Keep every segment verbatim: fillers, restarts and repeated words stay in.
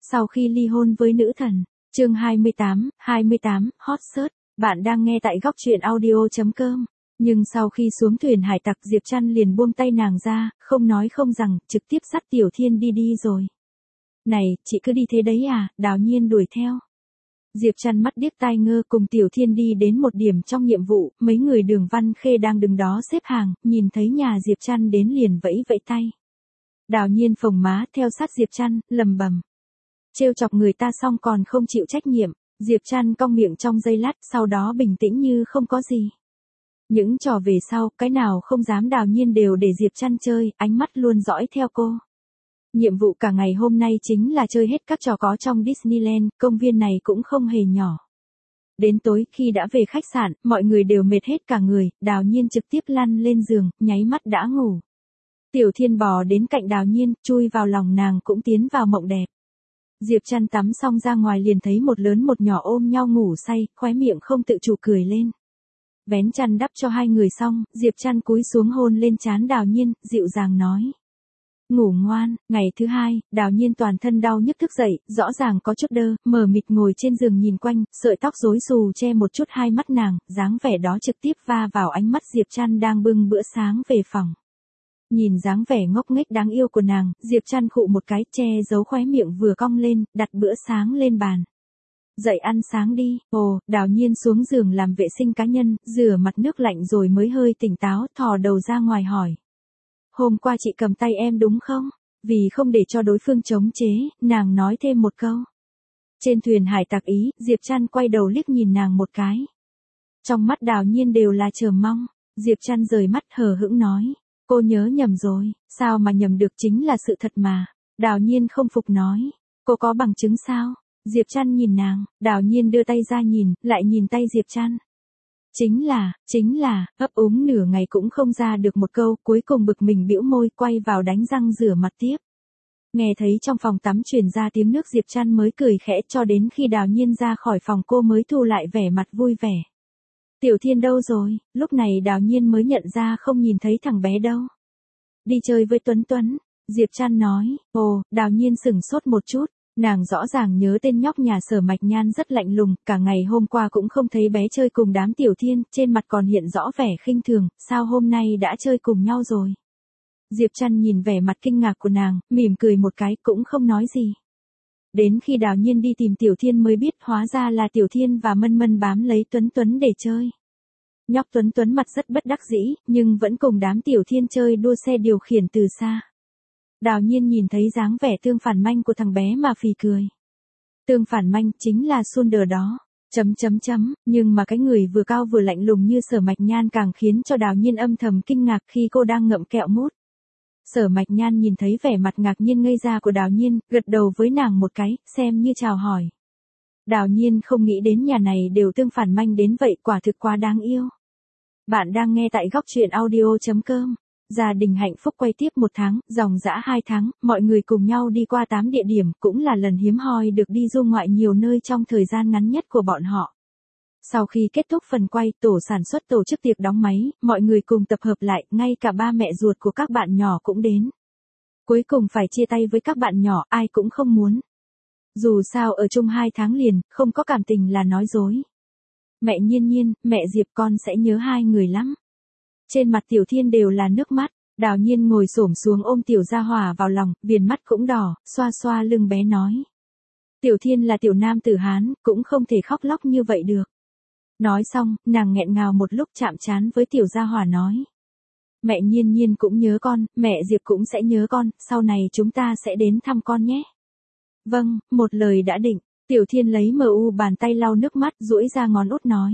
Sau khi ly hôn với nữ thần, chương hai mươi tám, hai mươi tám, hot search, bạn đang nghe tại góc truyện audio.com. Nhưng sau khi xuống thuyền hải tặc Diệp Trăn liền buông tay nàng ra, không nói không rằng, trực tiếp dắt Tiểu Thiên đi đi rồi. Này, chị cứ đi thế đấy à, Đào Nhiên đuổi theo. Diệp Trăn mắt điếc tai ngơ cùng Tiểu Thiên đi đến một điểm trong nhiệm vụ, mấy người Đường Văn Khê đang đứng đó xếp hàng, nhìn thấy nhà Diệp Trăn đến liền vẫy vẫy tay. Đào Nhiên phồng má theo sát Diệp Trăn, lầm bầm. Trêu chọc người ta xong còn không chịu trách nhiệm, Diệp Trăn cong miệng trong giây lát, sau đó bình tĩnh như không có gì. Những trò về sau, cái nào không dám Đào Nhiên đều để Diệp Trăn chơi, ánh mắt luôn dõi theo cô. Nhiệm vụ cả ngày hôm nay chính là chơi hết các trò có trong Disneyland, công viên này cũng không hề nhỏ. Đến tối khi đã về khách sạn, mọi người đều mệt hết cả người, Đào Nhiên trực tiếp lăn lên giường, nháy mắt đã ngủ. Tiểu Thiên bò đến cạnh Đào Nhiên, chui vào lòng nàng cũng tiến vào mộng đẹp. Diệp Trăn tắm xong ra ngoài liền thấy một lớn một nhỏ ôm nhau ngủ say, khóe miệng không tự chủ cười lên. Vén chăn đắp cho hai người xong, Diệp Trăn cúi xuống hôn lên trán Đào Nhiên, dịu dàng nói. Ngủ ngoan. Ngày thứ hai, Đào Nhiên toàn thân đau nhức thức dậy, rõ ràng có chút đơ, mờ mịt ngồi trên giường nhìn quanh, sợi tóc rối xù che một chút hai mắt nàng, dáng vẻ đó trực tiếp va vào ánh mắt Diệp Trăn đang bưng bữa sáng về phòng. Nhìn dáng vẻ ngốc nghếch đáng yêu của nàng, Diệp Trăn khụ một cái, che giấu khóe miệng vừa cong lên, đặt bữa sáng lên bàn. Dậy ăn sáng đi. Ồ, Đào Nhiên xuống giường làm vệ sinh cá nhân, rửa mặt nước lạnh rồi mới hơi tỉnh táo, thò đầu ra ngoài hỏi. Hôm qua chị cầm tay em đúng không? Vì không để cho đối phương chống chế, nàng nói thêm một câu. Trên thuyền hải tặc Ý, Diệp Trăn quay đầu liếc nhìn nàng một cái. Trong mắt Đào Nhiên đều là chờ mong. Diệp Trăn rời mắt hờ hững nói. Cô nhớ nhầm rồi, sao mà nhầm được, chính là sự thật mà. Đào Nhiên không phục nói. Cô có bằng chứng sao? Diệp Trăn nhìn nàng, Đào Nhiên đưa tay ra nhìn, lại nhìn tay Diệp Trăn. Chính là, chính là, ấp úng nửa ngày cũng không ra được một câu, cuối cùng bực mình bĩu môi, quay vào đánh răng rửa mặt tiếp. Nghe thấy trong phòng tắm truyền ra tiếng nước, Diệp Trăn mới cười khẽ, cho đến khi Đào Nhiên ra khỏi phòng cô mới thu lại vẻ mặt vui vẻ. Tiểu Thiên đâu rồi? Lúc này Đào Nhiên mới nhận ra không nhìn thấy thằng bé đâu. Đi chơi với Tuấn Tuấn, Diệp Trăn nói. Ồ, Đào Nhiên sửng sốt một chút. Nàng rõ ràng nhớ tên nhóc nhà Sở Mạch Nhan rất lạnh lùng, cả ngày hôm qua cũng không thấy bé chơi cùng đám Tiểu Thiên, trên mặt còn hiện rõ vẻ khinh thường, sao hôm nay đã chơi cùng nhau rồi. Diệp Trăn nhìn vẻ mặt kinh ngạc của nàng, mỉm cười một cái cũng không nói gì. Đến khi Đào Nhiên đi tìm Tiểu Thiên mới biết hóa ra là Tiểu Thiên và Mân Mân bám lấy Tuấn Tuấn để chơi. Nhóc Tuấn Tuấn mặt rất bất đắc dĩ, nhưng vẫn cùng đám Tiểu Thiên chơi đua xe điều khiển từ xa. Đào Nhiên nhìn thấy dáng vẻ tương phản manh của thằng bé mà phì cười. Tương phản manh chính là Sunder đó. Chấm chấm chấm, nhưng mà cái người vừa cao vừa lạnh lùng như Sở Mạch Nhan càng khiến cho Đào Nhiên âm thầm kinh ngạc khi cô đang ngậm kẹo mút. Sở Mạch Nhan nhìn thấy vẻ mặt ngạc nhiên ngây ra của Đào Nhiên, gật đầu với nàng một cái, xem như chào hỏi. Đào Nhiên không nghĩ đến nhà này đều tương phản manh đến vậy, quả thực quá đáng yêu. Bạn đang nghe tại góc truyện audio.com. Gia đình hạnh phúc quay tiếp một tháng, dòng dã hai tháng, mọi người cùng nhau đi qua tám địa điểm, cũng là lần hiếm hoi được đi du ngoại nhiều nơi trong thời gian ngắn nhất của bọn họ. Sau khi kết thúc phần quay, tổ sản xuất tổ chức tiệc đóng máy, mọi người cùng tập hợp lại, ngay cả ba mẹ ruột của các bạn nhỏ cũng đến. Cuối cùng phải chia tay với các bạn nhỏ, ai cũng không muốn. Dù sao ở chung hai tháng liền, không có cảm tình là nói dối. Mẹ Nhiên Nhiên, mẹ Diệp, con sẽ nhớ hai người lắm. Trên mặt Tiểu Thiên đều là nước mắt, Đào Nhiên ngồi xổm xuống ôm Tiểu Gia Hỏa vào lòng, viền mắt cũng đỏ, xoa xoa lưng bé nói. Tiểu Thiên là tiểu nam tử Hán, cũng không thể khóc lóc như vậy được. Nói xong, nàng nghẹn ngào một lúc chạm trán với Tiểu Gia Hỏa nói. Mẹ Nhiên Nhiên cũng nhớ con, mẹ Diệp cũng sẽ nhớ con, sau này chúng ta sẽ đến thăm con nhé. Vâng, một lời đã định. Tiểu Thiên lấy mờ u bàn tay lau nước mắt, duỗi ra ngón út nói.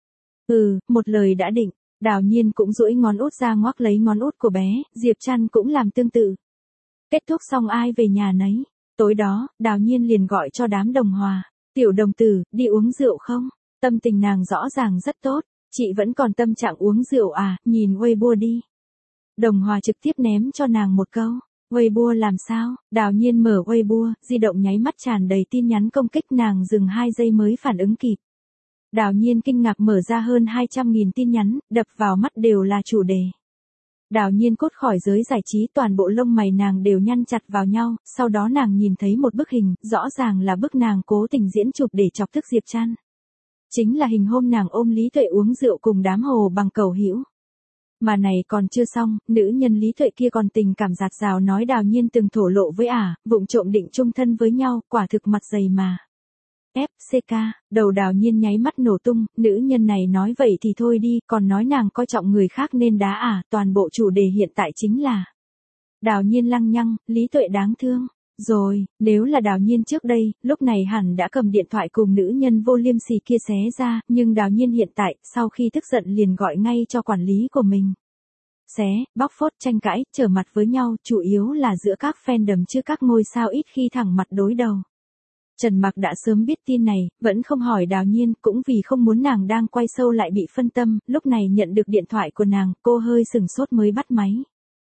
Ừ, một lời đã định. Đào Nhiên cũng duỗi ngón út ra ngoắc lấy ngón út của bé, Diệp Trăn cũng làm tương tự. Kết thúc xong ai về nhà nấy. Tối đó, Đào Nhiên liền gọi cho đám đồng hòa. Tiểu đồng tử, đi uống rượu không? Tâm tình nàng rõ ràng rất tốt. Chị vẫn còn tâm trạng uống rượu à, nhìn Weibo đi. Đồng hòa trực tiếp ném cho nàng một câu. Weibo làm sao? Đào Nhiên mở Weibo, di động nháy mắt tràn đầy tin nhắn công kích, nàng dừng hai giây mới phản ứng kịp. Đào Nhiên kinh ngạc mở ra hơn hai trăm nghìn tin nhắn, đập vào mắt đều là chủ đề. Đào Nhiên cốt khỏi giới giải trí, toàn bộ lông mày nàng đều nhăn chặt vào nhau, sau đó nàng nhìn thấy một bức hình, rõ ràng là bức nàng cố tình diễn chụp để chọc tức Diệp Trăn. Chính là hình hôm nàng ôm Lý Tuệ uống rượu cùng đám hồ bằng cầu hữu. Mà này còn chưa xong, nữ nhân Lý Tuệ kia còn tình cảm dạt dào nói Đào Nhiên từng thổ lộ với ả, vụng trộm định chung thân với nhau, quả thực mặt dày mà. ép xê ca, đầu Đào Nhiên nháy mắt nổ tung, nữ nhân này nói vậy thì thôi đi, còn nói nàng coi trọng người khác nên đá ả, toàn bộ chủ đề hiện tại chính là Đào Nhiên lăng nhăng, Lý Tuệ đáng thương. Rồi, nếu là Đào Nhiên trước đây, lúc này hẳn đã cầm điện thoại cùng nữ nhân vô liêm sỉ kia xé ra, nhưng Đào Nhiên hiện tại, sau khi tức giận liền gọi ngay cho quản lý của mình. Xé, bóc phốt, tranh cãi, trở mặt với nhau, chủ yếu là giữa các fandom chứ các ngôi sao ít khi thẳng mặt đối đầu. Trần Mặc đã sớm biết tin này, vẫn không hỏi Đào Nhiên, cũng vì không muốn nàng đang quay show lại bị phân tâm, lúc này nhận được điện thoại của nàng, cô hơi sừng sốt mới bắt máy.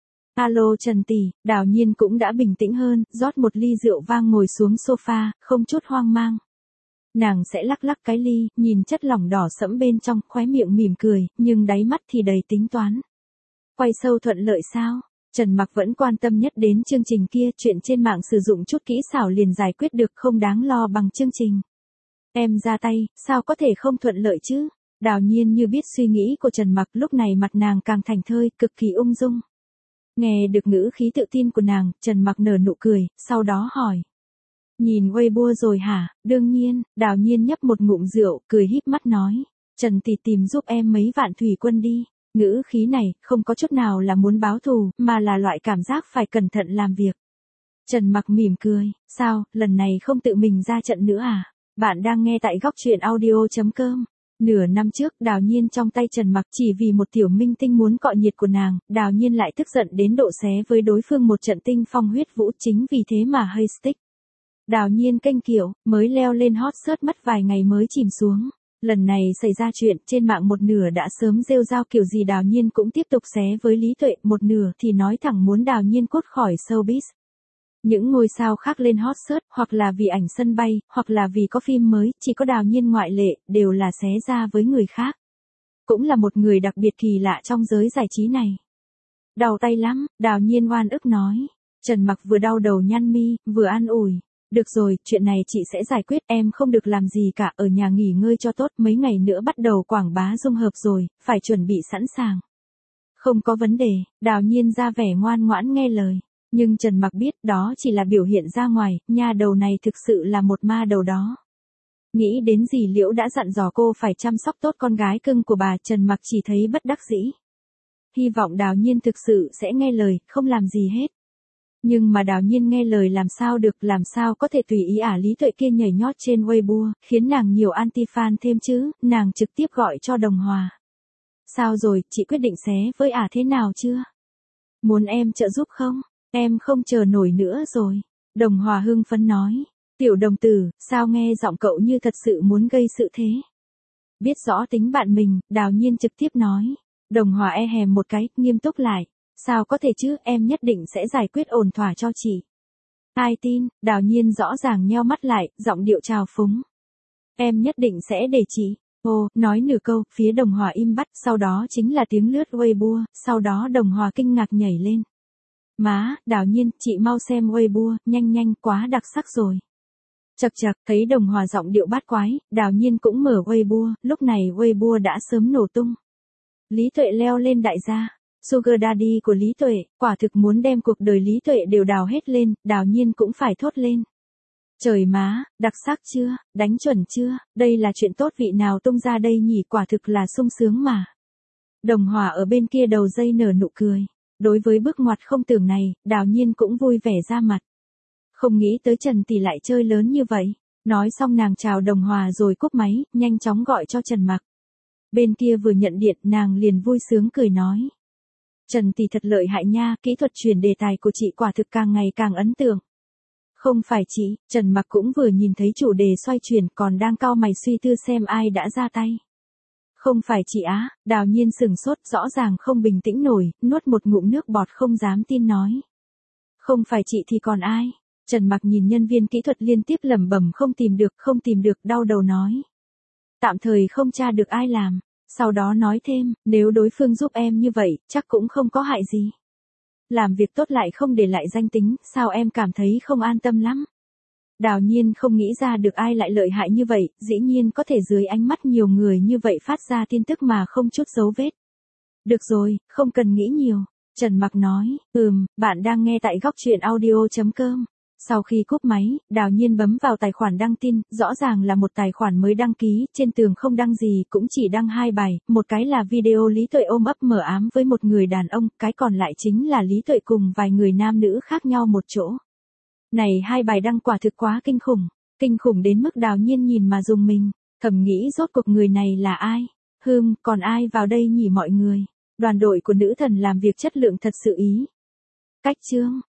Alo Trần tỷ, Đào Nhiên cũng đã bình tĩnh hơn, rót một ly rượu vang ngồi xuống sofa, không chút hoang mang. Nàng sẽ lắc lắc cái ly, nhìn chất lỏng đỏ sẫm bên trong, khóe miệng mỉm cười, nhưng đáy mắt thì đầy tính toán. Quay show thuận lợi sao? Trần Mặc vẫn quan tâm nhất đến chương trình kia, chuyện trên mạng sử dụng chút kỹ xảo liền giải quyết được, không đáng lo bằng chương trình. Em ra tay, sao có thể không thuận lợi chứ? Đào Nhiên như biết suy nghĩ của Trần Mặc, lúc này mặt nàng càng thành thơi, cực kỳ ung dung. Nghe được ngữ khí tự tin của nàng, Trần Mặc nở nụ cười, sau đó hỏi. Nhìn Weibo rồi hả? Đương nhiên, Đào Nhiên nhấp một ngụm rượu, cười híp mắt nói. Trần tỷ tìm giúp em mấy vạn thủy quân đi. Ngữ khí này, không có chút nào là muốn báo thù, mà là loại cảm giác phải cẩn thận làm việc. Trần Mặc mỉm cười, sao, lần này không tự mình ra trận nữa à? Bạn đang nghe tại góc truyện audio chấm com. Nửa năm trước, Đào Nhiên trong tay Trần Mặc chỉ vì một tiểu minh tinh muốn cọ nhiệt của nàng, Đào Nhiên lại tức giận đến độ xé với đối phương một trận tinh phong huyết vũ, chính vì thế mà hay stick. Đào Nhiên kênh kiểu, mới leo lên hot search mất vài ngày mới chìm xuống. Lần này xảy ra chuyện, trên mạng một nửa đã sớm rêu rao kiểu gì Đào Nhiên cũng tiếp tục xé với Lý Tuệ, một nửa thì nói thẳng muốn Đào Nhiên cốt khỏi showbiz. Những ngôi sao khác lên hot search, hoặc là vì ảnh sân bay, hoặc là vì có phim mới, chỉ có Đào Nhiên ngoại lệ, đều là xé ra với người khác. Cũng là một người đặc biệt kỳ lạ trong giới giải trí này. Đau tay lắm, Đào Nhiên oan ức nói. Trần Mặc vừa đau đầu nhăn mi, vừa an ủi. Được rồi, chuyện này chị sẽ giải quyết, em không được làm gì cả, ở nhà nghỉ ngơi cho tốt, mấy ngày nữa bắt đầu quảng bá dung hợp rồi, phải chuẩn bị sẵn sàng. Không có vấn đề, Đào Nhiên ra vẻ ngoan ngoãn nghe lời. Nhưng Trần Mặc biết đó chỉ là biểu hiện ra ngoài, nha đầu này thực sự là một ma đầu đó. Nghĩ đến dì Liễu đã dặn dò cô phải chăm sóc tốt con gái cưng của bà, Trần Mặc chỉ thấy bất đắc dĩ. Hy vọng Đào Nhiên thực sự sẽ nghe lời, không làm gì hết. Nhưng mà Đào Nhiên nghe lời làm sao được, làm sao có thể tùy ý ả Lý Tuệ kia nhảy nhót trên Weibo, khiến nàng nhiều anti-fan thêm chứ, nàng trực tiếp gọi cho Đồng Hòa. Sao rồi, chị quyết định xé với ả thế nào chưa? Muốn em trợ giúp không? Em không chờ nổi nữa rồi. Đồng Hòa hưng phấn nói. Tiểu đồng tử, sao nghe giọng cậu như thật sự muốn gây sự thế? Biết rõ tính bạn mình, Đào Nhiên trực tiếp nói. Đồng Hòa e hèm một cái, nghiêm túc lại. Sao có thể chứ, em nhất định sẽ giải quyết ổn thỏa cho chị. Ai tin, Đào Nhiên rõ ràng nheo mắt lại, giọng điệu trào phúng. Em nhất định sẽ để chị. Ồ, nói nửa câu, phía Đồng Hòa im bặt, sau đó chính là tiếng lướt Weibo, sau đó Đồng Hòa kinh ngạc nhảy lên. Má, Đào Nhiên, chị mau xem Weibo, nhanh nhanh, quá đặc sắc rồi. Chật chật, thấy Đồng Hòa giọng điệu bát quái, Đào Nhiên cũng mở Weibo, lúc này Weibo đã sớm nổ tung. Lý Tuệ leo lên đại gia. Sugar Daddy của Lý Tuệ, quả thực muốn đem cuộc đời Lý Tuệ đều đào hết lên, Đào Nhiên cũng phải thốt lên. Trời má, đặc sắc chưa, đánh chuẩn chưa, đây là chuyện tốt vị nào tung ra đây nhỉ, quả thực là sung sướng mà. Đồng Hòa ở bên kia đầu dây nở nụ cười. Đối với bước ngoặt không tưởng này, Đào Nhiên cũng vui vẻ ra mặt. Không nghĩ tới Trần tỷ lại chơi lớn như vậy. Nói xong nàng chào Đồng Hòa rồi cúp máy, nhanh chóng gọi cho Trần Mặc. Bên kia vừa nhận điện, nàng liền vui sướng cười nói. Trần tỷ thật lợi hại nha, kỹ thuật truyền đề tài của chị quả thực càng ngày càng ấn tượng. Không phải chị, Trần Mặc cũng vừa nhìn thấy chủ đề xoay chuyển, còn đang cau mày suy tư xem ai đã ra tay. Không phải chị á, Đào Nhiên sừng sốt, rõ ràng không bình tĩnh nổi, nuốt một ngụm nước bọt không dám tin nói. Không phải chị thì còn ai? Trần Mặc nhìn nhân viên kỹ thuật liên tiếp lẩm bẩm không tìm được, không tìm được, đau đầu nói. Tạm thời không tra được ai làm. Sau đó nói thêm, nếu đối phương giúp em như vậy, chắc cũng không có hại gì. Làm việc tốt lại không để lại danh tính, sao em cảm thấy không an tâm lắm. Đào Nhiên không nghĩ ra được ai lại lợi hại như vậy, dĩ nhiên có thể dưới ánh mắt nhiều người như vậy phát ra tin tức mà không chút dấu vết. Được rồi, không cần nghĩ nhiều. Trần Mặc nói, ừm, bạn đang nghe tại góc truyện audio.com. Sau khi cúp máy, Đào Nhiên bấm vào tài khoản đăng tin, rõ ràng là một tài khoản mới đăng ký, trên tường không đăng gì, cũng chỉ đăng hai bài, một cái là video Lý Tuệ ôm ấp mờ ám với một người đàn ông, cái còn lại chính là Lý Tuệ cùng vài người nam nữ khác nhau một chỗ. Này hai bài đăng quả thực quá kinh khủng, kinh khủng đến mức Đào Nhiên nhìn mà dùng mình, thầm nghĩ rốt cuộc người này là ai? Hừm, còn ai vào đây nhỉ mọi người? Đoàn đội của nữ thần làm việc chất lượng thật sự ý. Cách chương